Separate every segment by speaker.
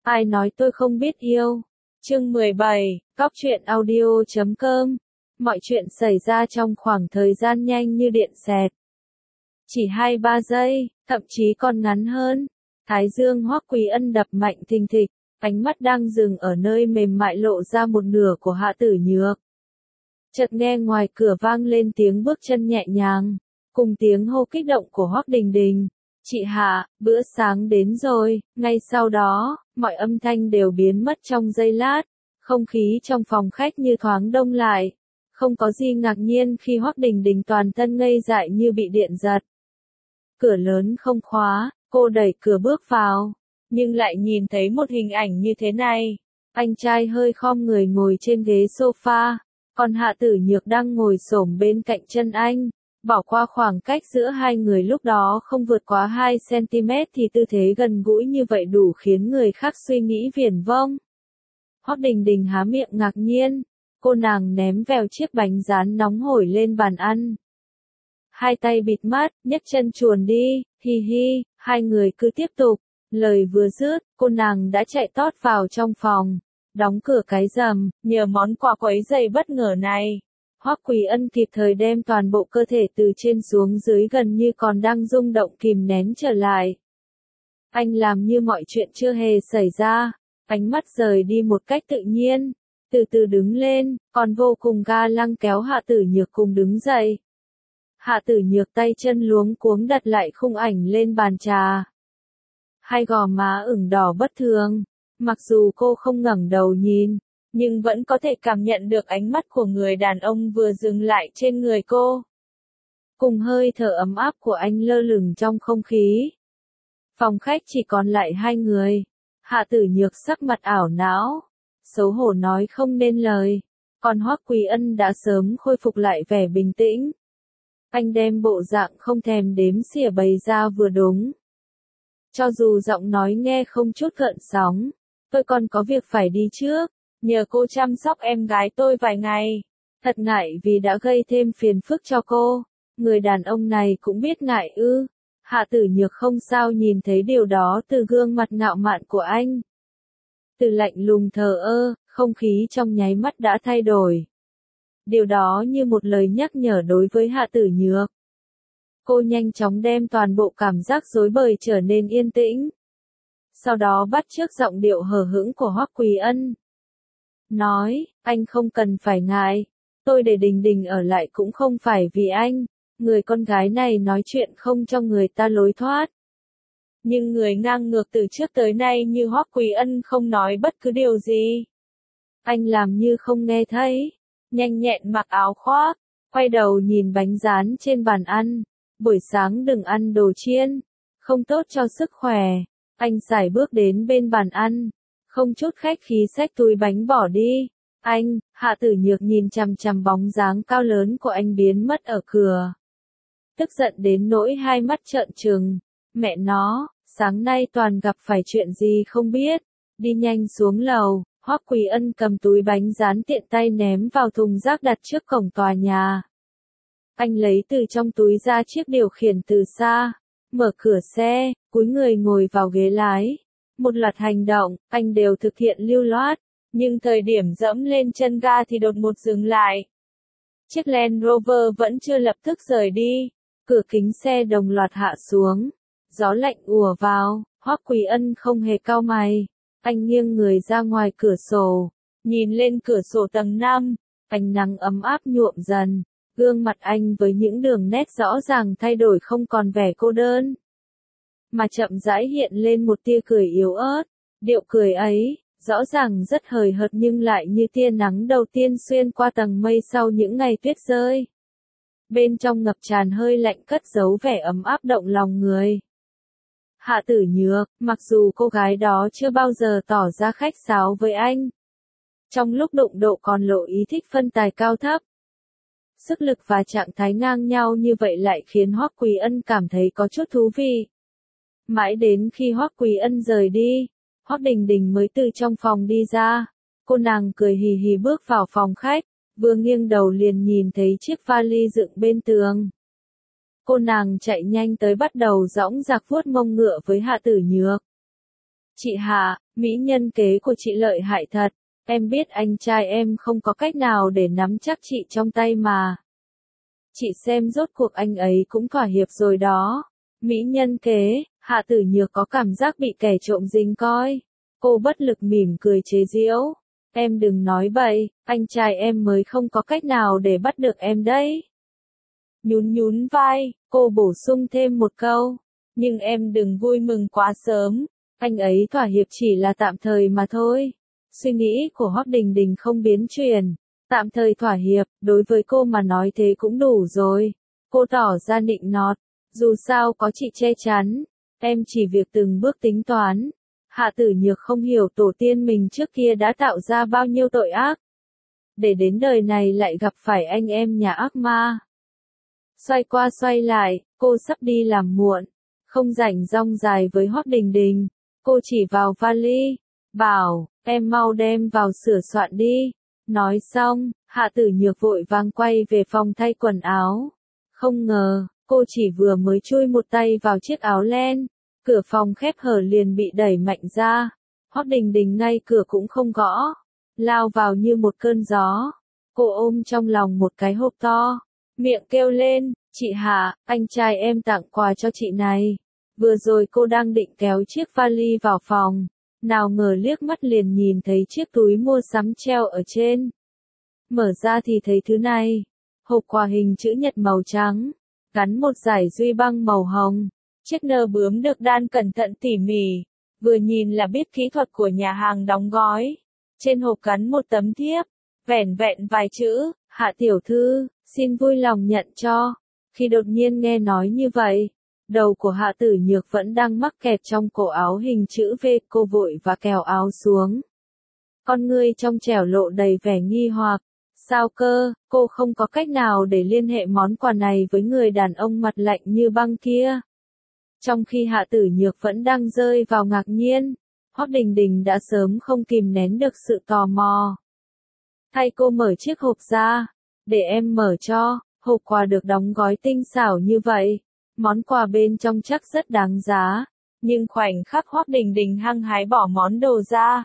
Speaker 1: Ai nói tôi không biết yêu? Chương 17, Cóc truyện audio.com. Mọi chuyện xảy ra trong khoảng thời gian nhanh như điện xẹt. Chỉ 2-3 giây, thậm chí còn ngắn hơn. Thái dương Hoắc Quý Ân đập mạnh thình thịch, ánh mắt đang dừng ở nơi mềm mại lộ ra một nửa của Hạ Tử Nhược. Chợt nghe ngoài cửa vang lên tiếng bước chân nhẹ nhàng, cùng tiếng hô kích động của Hoắc Đình Đình. Chị Hạ, bữa sáng đến rồi. Ngay sau đó, mọi âm thanh đều biến mất trong giây lát. Không khí trong phòng khách như thoáng đông lại. Không có gì ngạc nhiên khi Hoắc Đình Đình toàn thân ngây dại như bị điện giật. Cửa lớn không khóa, cô đẩy cửa bước vào, nhưng lại nhìn thấy một hình ảnh như thế này. Anh trai hơi khom người ngồi trên ghế sofa, còn Hạ Tử Nhược đang ngồi xổm bên cạnh chân anh. Bỏ qua khoảng cách giữa hai người lúc đó không vượt quá 2 cm thì tư thế gần gũi như vậy đủ khiến người khác suy nghĩ viển vông. Hoắc Đình Đình há miệng ngạc nhiên, cô nàng ném vèo chiếc bánh rán nóng hổi lên bàn ăn. Hai tay bịt mắt, nhấc chân chuồn đi, hi hi, hai người cứ tiếp tục. Lời vừa dứt, cô nàng đã chạy tót vào trong phòng, đóng cửa cái rầm, nhờ món quà quấy rầy bất ngờ này. Hoắc Quý Ân kịp thời đem toàn bộ cơ thể từ trên xuống dưới gần như còn đang rung động kìm nén trở lại. Anh làm như mọi chuyện chưa hề xảy ra, ánh mắt rời đi một cách tự nhiên, từ từ đứng lên, còn vô cùng ga lăng kéo Hạ Tử Nhược cùng đứng dậy. Hạ Tử Nhược tay chân luống cuống đặt lại khung ảnh lên bàn trà. Hai gò má ửng đỏ bất thường, mặc dù cô không ngẩng đầu nhìn, nhưng vẫn có thể cảm nhận được ánh mắt của người đàn ông vừa dừng lại trên người cô. Cùng hơi thở ấm áp của anh lơ lửng trong không khí. Phòng khách chỉ còn lại hai người. Hạ Tử Nhược sắc mặt ảo não, xấu hổ nói không nên lời. Còn Hoắc Quý Ân đã sớm khôi phục lại vẻ bình tĩnh. Anh đem bộ dạng không thèm đếm xỉa bày ra vừa đúng. Cho dù giọng nói nghe không chút gợn sóng, tôi còn có việc phải đi trước. Nhờ cô chăm sóc em gái tôi vài ngày. Thật ngại vì đã gây thêm phiền phức cho cô. Người đàn ông này cũng biết ngại ư. Hạ Tử Nhược không sao nhìn thấy điều đó từ gương mặt ngạo mạn của anh. Từ lạnh lùng thờ ơ, không khí trong nháy mắt đã thay đổi. Điều đó như một lời nhắc nhở đối với Hạ Tử Nhược. Cô nhanh chóng đem toàn bộ cảm giác rối bời trở nên yên tĩnh. Sau đó bắt chước giọng điệu hờ hững của Hoắc Quý Ân. Nói, anh không cần phải ngại, tôi để Đình Đình ở lại cũng không phải vì anh, người con gái này nói chuyện không cho người ta lối thoát. Nhưng người ngang ngược từ trước tới nay như Hoắc Quý Ân không nói bất cứ điều gì. Anh làm như không nghe thấy, nhanh nhẹn mặc áo khoác, quay đầu nhìn bánh rán trên bàn ăn, buổi sáng đừng ăn đồ chiên, không tốt cho sức khỏe. Anh sải bước đến bên bàn ăn. Không chút khách khí xách túi bánh bỏ đi. Anh, Hạ Tử Nhược nhìn chằm chằm bóng dáng cao lớn của anh biến mất ở cửa. Tức giận đến nỗi hai mắt trợn trừng. Mẹ nó, sáng nay toàn gặp phải chuyện gì không biết. Đi nhanh xuống lầu, Hoắc Quý Ân cầm túi bánh rán tiện tay ném vào thùng rác đặt trước cổng tòa nhà. Anh lấy từ trong túi ra chiếc điều khiển từ xa, mở cửa xe, cúi người ngồi vào ghế lái. Một loạt hành động, anh đều thực hiện lưu loát, nhưng thời điểm dẫm lên chân ga thì đột ngột dừng lại. Chiếc Land Rover vẫn chưa lập tức rời đi, cửa kính xe đồng loạt hạ xuống, gió lạnh ùa vào, Hoắc Quý Ân không hề cau mày, anh nghiêng người ra ngoài cửa sổ, nhìn lên cửa sổ tầng 5, ánh nắng ấm áp nhuộm dần, gương mặt anh với những đường nét rõ ràng thay đổi không còn vẻ cô đơn. Mà chậm rãi hiện lên một tia cười yếu ớt, điệu cười ấy, rõ ràng rất hời hợt nhưng lại như tia nắng đầu tiên xuyên qua tầng mây sau những ngày tuyết rơi. Bên trong ngập tràn hơi lạnh cất giấu vẻ ấm áp động lòng người. Hạ Tử Nhược, mặc dù cô gái đó chưa bao giờ tỏ ra khách sáo với anh. Trong lúc đụng độ còn lộ ý thích phân tài cao thấp. Sức lực và trạng thái ngang nhau như vậy lại khiến Hoắc Quý Ân cảm thấy có chút thú vị. Mãi đến khi Hoắc Quý Ân rời đi, Hoắc Đình Đình mới từ trong phòng đi ra. Cô nàng cười hì hì bước vào phòng khách, vừa nghiêng đầu liền nhìn thấy chiếc vali dựng bên tường. Cô nàng chạy nhanh tới bắt đầu dõng dạc vuốt mông ngựa với Hạ Tử Nhược. Chị Hạ, mỹ nhân kế của chị lợi hại thật. Em biết anh trai em không có cách nào để nắm chắc chị trong tay mà. Chị xem rốt cuộc anh ấy cũng thỏa hiệp rồi đó. Mỹ nhân kế, Hạ Tử Nhược có cảm giác bị kẻ trộm rình coi. Cô bất lực mỉm cười chế giễu. Em đừng nói bậy, anh trai em mới không có cách nào để bắt được em đấy. Nhún nhún vai, cô bổ sung thêm một câu. Nhưng em đừng vui mừng quá sớm, anh ấy thỏa hiệp chỉ là tạm thời mà thôi. Suy nghĩ của Hoắc Đình Đình không biến chuyển. Tạm thời thỏa hiệp, đối với cô mà nói thế cũng đủ rồi. Cô tỏ ra nịnh nọt. Dù sao có chị che chắn, em chỉ việc từng bước tính toán. Hạ Tử Nhược không hiểu tổ tiên mình trước kia đã tạo ra bao nhiêu tội ác. Để đến đời này lại gặp phải anh em nhà ác ma. Xoay qua xoay lại, cô sắp đi làm muộn. Không rảnh rong dài với Hoắc Đình Đình. Cô chỉ vào vali. Bảo, em mau đem vào sửa soạn đi. Nói xong, Hạ Tử Nhược vội vàng quay về phòng thay quần áo. Không ngờ, cô chỉ vừa mới chui một tay vào chiếc áo len. Cửa phòng khép hở liền bị đẩy mạnh ra. Hoắc Đình Đình ngay cửa cũng không gõ. Lao vào như một cơn gió. Cô ôm trong lòng một cái hộp to. Miệng kêu lên, chị Hạ, anh trai em tặng quà cho chị này. Vừa rồi cô đang định kéo chiếc vali vào phòng. Nào ngờ liếc mắt liền nhìn thấy chiếc túi mua sắm treo ở trên. Mở ra thì thấy thứ này. Hộp quà hình chữ nhật màu trắng. Gắn một dải duy băng màu hồng. Chiếc nơ bướm được đan cẩn thận tỉ mỉ. Vừa nhìn là biết kỹ thuật của nhà hàng đóng gói. Trên hộp gắn một tấm thiếp. Vẻn vẹn vài chữ, Hạ tiểu thư, xin vui lòng nhận cho. Khi đột nhiên nghe nói như vậy, đầu của Hạ Tử Nhược vẫn đang mắc kẹt trong cổ áo hình chữ V, cô vội và kéo áo xuống. Con ngươi trong trẻo lộ đầy vẻ nghi hoặc. Sao cơ, cô không có cách nào để liên hệ món quà này với người đàn ông mặt lạnh như băng kia. Trong khi Hạ Tử Nhược vẫn đang rơi vào ngạc nhiên, Hoắc Đình Đình đã sớm không kìm nén được sự tò mò. Thay cô mở chiếc hộp ra, để em mở cho. Hộp quà được đóng gói tinh xảo như vậy. Món quà bên trong chắc rất đáng giá. Nhưng khoảnh khắc Hoắc Đình Đình hăng hái bỏ món đồ ra,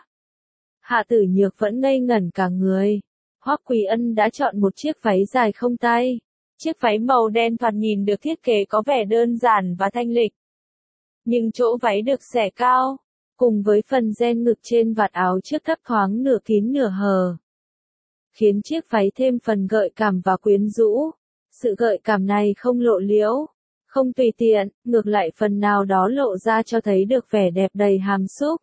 Speaker 1: Hạ Tử Nhược vẫn ngây ngẩn cả người. Hoắc Quý Ân đã chọn một chiếc váy dài không tay. Chiếc váy màu đen thoạt nhìn được thiết kế có vẻ đơn giản và thanh lịch. Nhưng chỗ váy được xẻ cao, cùng với phần ren ngực trên vạt áo trước thấp thoáng nửa kín nửa hở, khiến chiếc váy thêm phần gợi cảm và quyến rũ. Sự gợi cảm này không lộ liễu, không tùy tiện, ngược lại phần nào đó lộ ra cho thấy được vẻ đẹp đầy hàm xúc.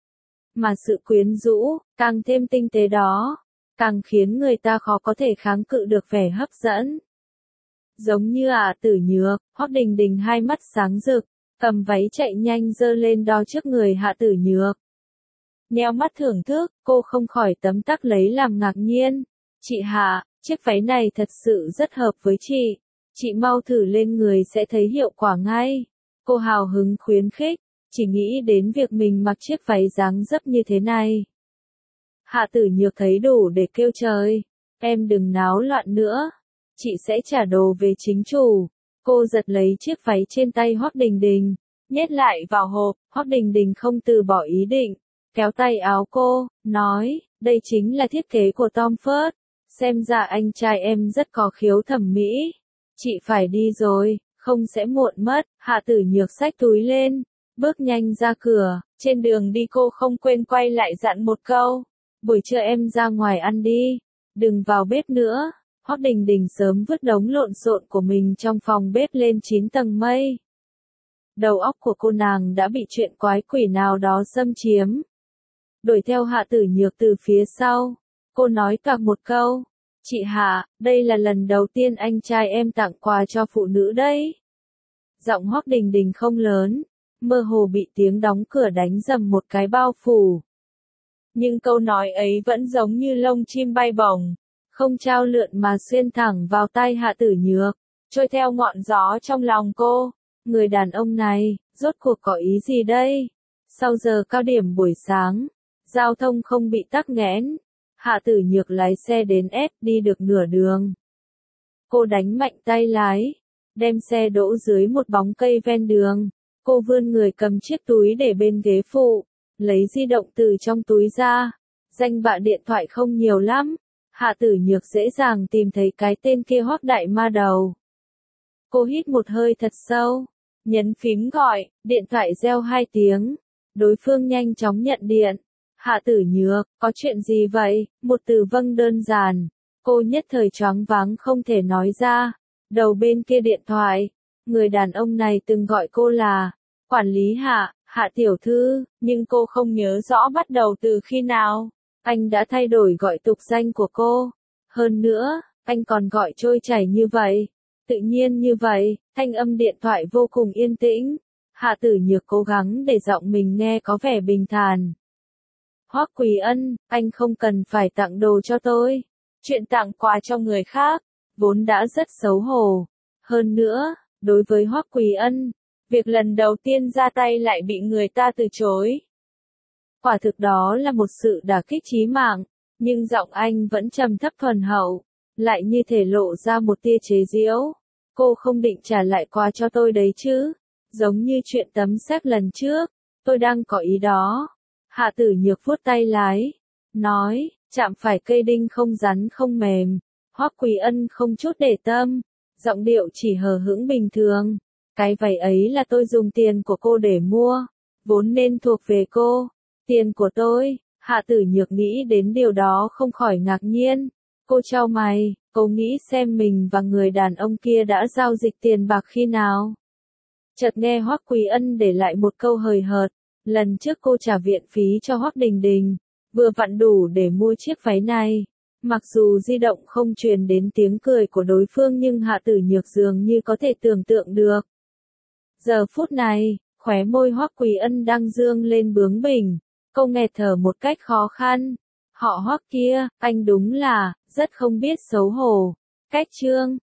Speaker 1: Mà sự quyến rũ, càng thêm tinh tế đó, càng khiến người ta khó có thể kháng cự được vẻ hấp dẫn. Giống như Tử Nhược, Hoắc Đình Đình hai mắt sáng rực, cầm váy chạy nhanh giơ lên đo trước người Hạ Tử Nhược. Nheo mắt thưởng thức, cô không khỏi tấm tắc lấy làm ngạc nhiên. Chị Hạ, chiếc váy này thật sự rất hợp với chị. Chị mau thử lên người sẽ thấy hiệu quả ngay. Cô hào hứng khuyến khích, chỉ nghĩ đến việc mình mặc chiếc váy dáng dấp như thế này. Hạ Tử Nhược thấy đủ để kêu trời. Em đừng náo loạn nữa. Chị sẽ trả đồ về chính chủ. Cô giật lấy chiếc váy trên tay Hoắc Đình Đình, nhét lại vào hộp. Hoắc Đình Đình không từ bỏ ý định, kéo tay áo cô, nói, đây chính là thiết kế của Tom Ford. Xem ra anh trai em rất có khiếu thẩm mỹ. Chị phải đi rồi, không sẽ muộn mất. Hạ Tử Nhược xách túi lên, bước nhanh ra cửa. Trên đường đi cô không quên quay lại dặn một câu. Buổi trưa em ra ngoài ăn đi, đừng vào bếp nữa. Hoắc Đình Đình sớm vứt đống lộn xộn của mình trong phòng bếp lên 9 tầng mây. Đầu óc của cô nàng đã bị chuyện quái quỷ nào đó xâm chiếm. Đuổi theo Hạ Tử Nhược từ phía sau, cô nói toạc một câu. Chị Hạ, đây là lần đầu tiên anh trai em tặng quà cho phụ nữ đấy. Giọng Hoắc Đình Đình không lớn, mơ hồ bị tiếng đóng cửa đánh rầm một cái bao phủ. Nhưng câu nói ấy vẫn giống như lông chim bay bổng, không trao lượn mà xuyên thẳng vào tai Hạ Tử Nhược, trôi theo ngọn gió trong lòng cô. Người đàn ông này, rốt cuộc có ý gì đây? Sau giờ cao điểm buổi sáng, giao thông không bị tắc nghẽn. Hạ Tử Nhược lái xe đến đi được nửa đường. Cô đánh mạnh tay lái, đem xe đỗ dưới một bóng cây ven đường. Cô vươn người cầm chiếc túi để bên ghế phụ, lấy di động từ trong túi ra. Danh bạ điện thoại không nhiều lắm. Hạ Tử Nhược dễ dàng tìm thấy cái tên kia Hoắc đại ma đầu. Cô hít một hơi thật sâu, nhấn phím gọi, điện thoại reo 2 tiếng. Đối phương nhanh chóng nhận điện. Hạ Tử Nhược, có chuyện gì vậy? Một từ vâng đơn giản. Cô nhất thời choáng váng không thể nói ra. Đầu bên kia điện thoại, người đàn ông này từng gọi cô là quản lý Hạ, Hạ tiểu thư, nhưng cô không nhớ rõ bắt đầu từ khi nào. Anh đã thay đổi gọi tục danh của cô. Hơn nữa, anh còn gọi trôi chảy như vậy. Tự nhiên như vậy, thanh âm điện thoại vô cùng yên tĩnh. Hạ Tử Nhược cố gắng để giọng mình nghe có vẻ bình thản. Hoắc Quỳ Ân, anh không cần phải tặng đồ cho tôi. Chuyện tặng quà cho người khác, vốn đã rất xấu hổ. Hơn nữa, đối với Hoắc Quỳ Ân, việc lần đầu tiên ra tay lại bị người ta từ chối. Quả thực đó là một sự đả kích chí mạng, nhưng giọng anh vẫn trầm thấp thuần hậu, lại như thể lộ ra một tia chế giễu. Cô không định trả lại quà cho tôi đấy chứ? Giống như chuyện tấm séc lần trước, tôi đang có ý đó. Hạ Tử Nhược vuốt tay lái, nói, chạm phải cây đinh không rắn không mềm. Hoắc Quỳ Ân không chút để tâm, giọng điệu chỉ hờ hững bình thường. Cái váy ấy là tôi dùng tiền của cô để mua, vốn nên thuộc về cô. Tiền của tôi. Hạ Tử Nhược nghĩ đến điều đó không khỏi ngạc nhiên. Cô chau mày, cô nghĩ xem mình và người đàn ông kia đã giao dịch tiền bạc khi nào. Chợt nghe Hoắc Quỳ Ân để lại một câu hời hợt, lần trước cô trả viện phí cho Hoắc Đình Đình, vừa vặn đủ để mua chiếc váy này. Mặc dù di động không truyền đến tiếng cười của đối phương nhưng Hạ Tử Nhược dường như có thể tưởng tượng được. Giờ phút này, khóe môi Hoắc Quỳ Ân đang dương lên bướng bỉnh, cô nghẹt thở một cách khó khăn. Họ Hoắc kia, anh đúng là rất không biết xấu hổ. Cách chương